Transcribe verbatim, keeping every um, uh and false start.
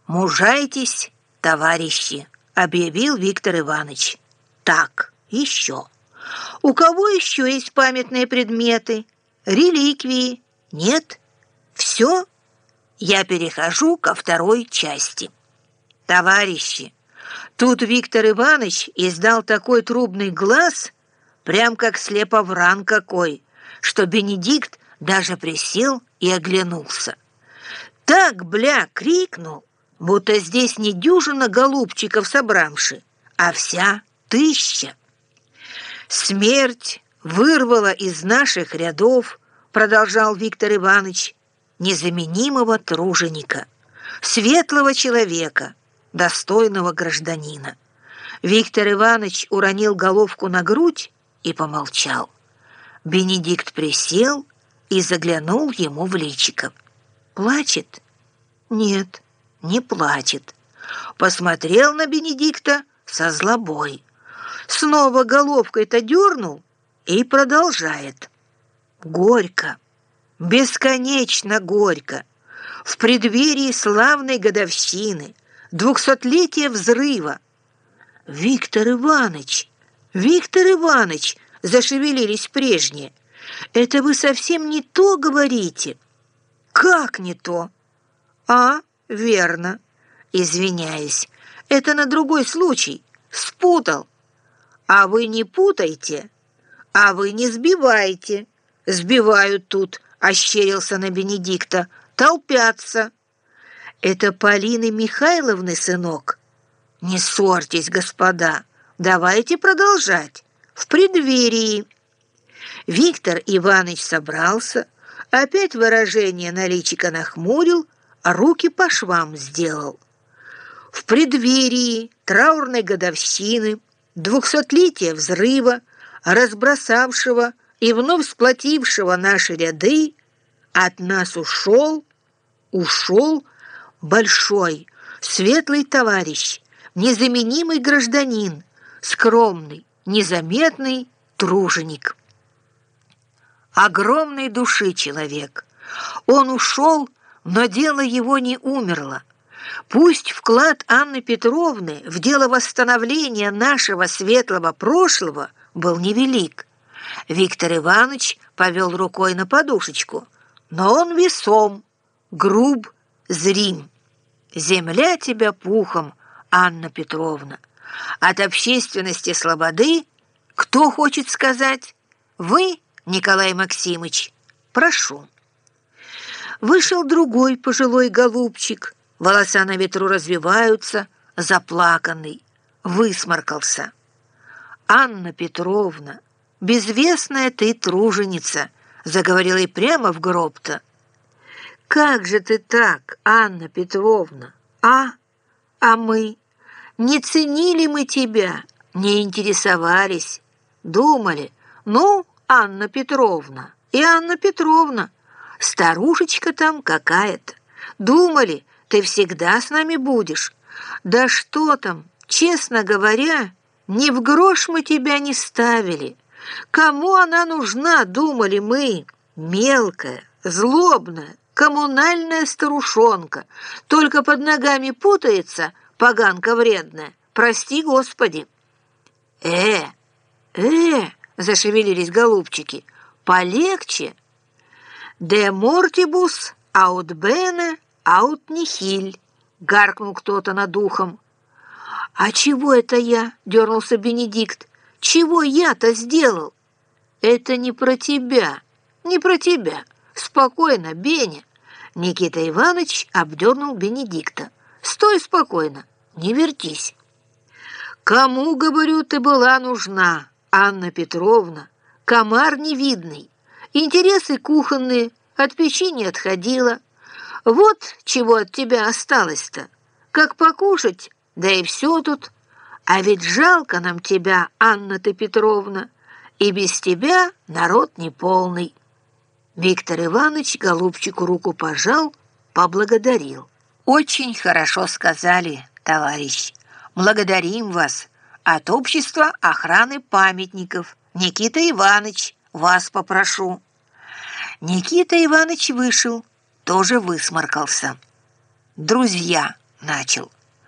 «Мужайтесь, товарищи», — объявил Виктор Иванович. «Так, еще. У кого еще есть памятные предметы? Реликвии? Нет? Все? Я перехожу ко второй части. Товарищи, тут Виктор Иванович издал такой трубный глаз, прям как слеповран какой, что Бенедикт даже присел и оглянулся. Так, бля, крикнул, будто здесь не дюжина голубчиков собравши, а вся тысяча. «Смерть вырвала из наших рядов, — продолжал Виктор Иванович, — незаменимого труженика, светлого человека, достойного гражданина». Виктор Иванович уронил головку на грудь и помолчал. Бенедикт присел и заглянул ему в личико. «Плачет?» «Нет, не плачет». Посмотрел на Бенедикта со злобой. Снова головкой-то дернул и продолжает. «Горько, бесконечно горько. В преддверии славной годовщины, двухсотлетия взрыва». «Виктор Иванович, Виктор Иванович!» — зашевелились прежние. «Это вы совсем не то говорите». «Как не то?» «А, верно. Извиняюсь, это на другой случай. Спутал». «А вы не путайте, а вы не сбивайте. Сбивают тут», — ощерился на Бенедикта, — «толпятся». «Это Полины Михайловны, сынок». «Не ссорьтесь, господа, давайте продолжать. В преддверии». Виктор Иванович собрался, опять выражение на личико нахмурил, а руки по швам сделал. «В преддверии траурной годовщины, двухсотлетия взрыва, разбросавшего и вновь сплотившего наши ряды, от нас ушел, ушел большой, светлый товарищ, незаменимый гражданин, скромный, незаметный труженик. Огромной души человек. Он ушел, но дело его не умерло. Пусть вклад Анны Петровны в дело восстановления нашего светлого прошлого был невелик. Виктор Иванович повел рукой на подушечку, но он весом, груб, зрим. Земля тебя пухом, Анна Петровна. От общественности слободы кто хочет сказать? Вы, Николай Максимыч, прошу». Вышел другой пожилой голубчик, волоса на ветру развиваются, заплаканный, высморкался. «Анна Петровна, безвестная ты труженица», — заговорила и прямо в гроб-то. «Как же ты так, Анна Петровна, а? А мы? Не ценили мы тебя, не интересовались, думали, ну, Анна Петровна и Анна Петровна, старушечка там какая-то. Думали, ты всегда с нами будешь. Да что там, честно говоря, ни в грош мы тебя не ставили. Кому она нужна, думали мы, мелкая, злобная, коммунальная старушонка, только под ногами путается, поганка вредная, прости Господи». «Э, э, — зашевелились голубчики, — полегче. «De mortibus aut bene aut nihil», — гаркнул кто-то над ухом. «А чего это я?» — дернулся Бенедикт. «Чего я-то сделал?» «Это не про тебя, не про тебя. Спокойно, Беня». Никита Иванович обдернул Бенедикта. «Стой спокойно, не вертись». «Кому, говорю, ты была нужна, Анна Петровна? Комар невидный, интересы кухонные, от печи не отходила. Вот чего от тебя осталось-то. Как покушать, да и все тут. А ведь жалко нам тебя, Анна-то Петровна, и без тебя народ неполный». Виктор Иванович голубчику руку пожал, поблагодарил. «Очень хорошо сказали, товарищ. Благодарим вас. От общества охраны памятников. Никита Иванович, вас попрошу». Никита Иванович вышел, тоже высморкался. «Друзья, начал.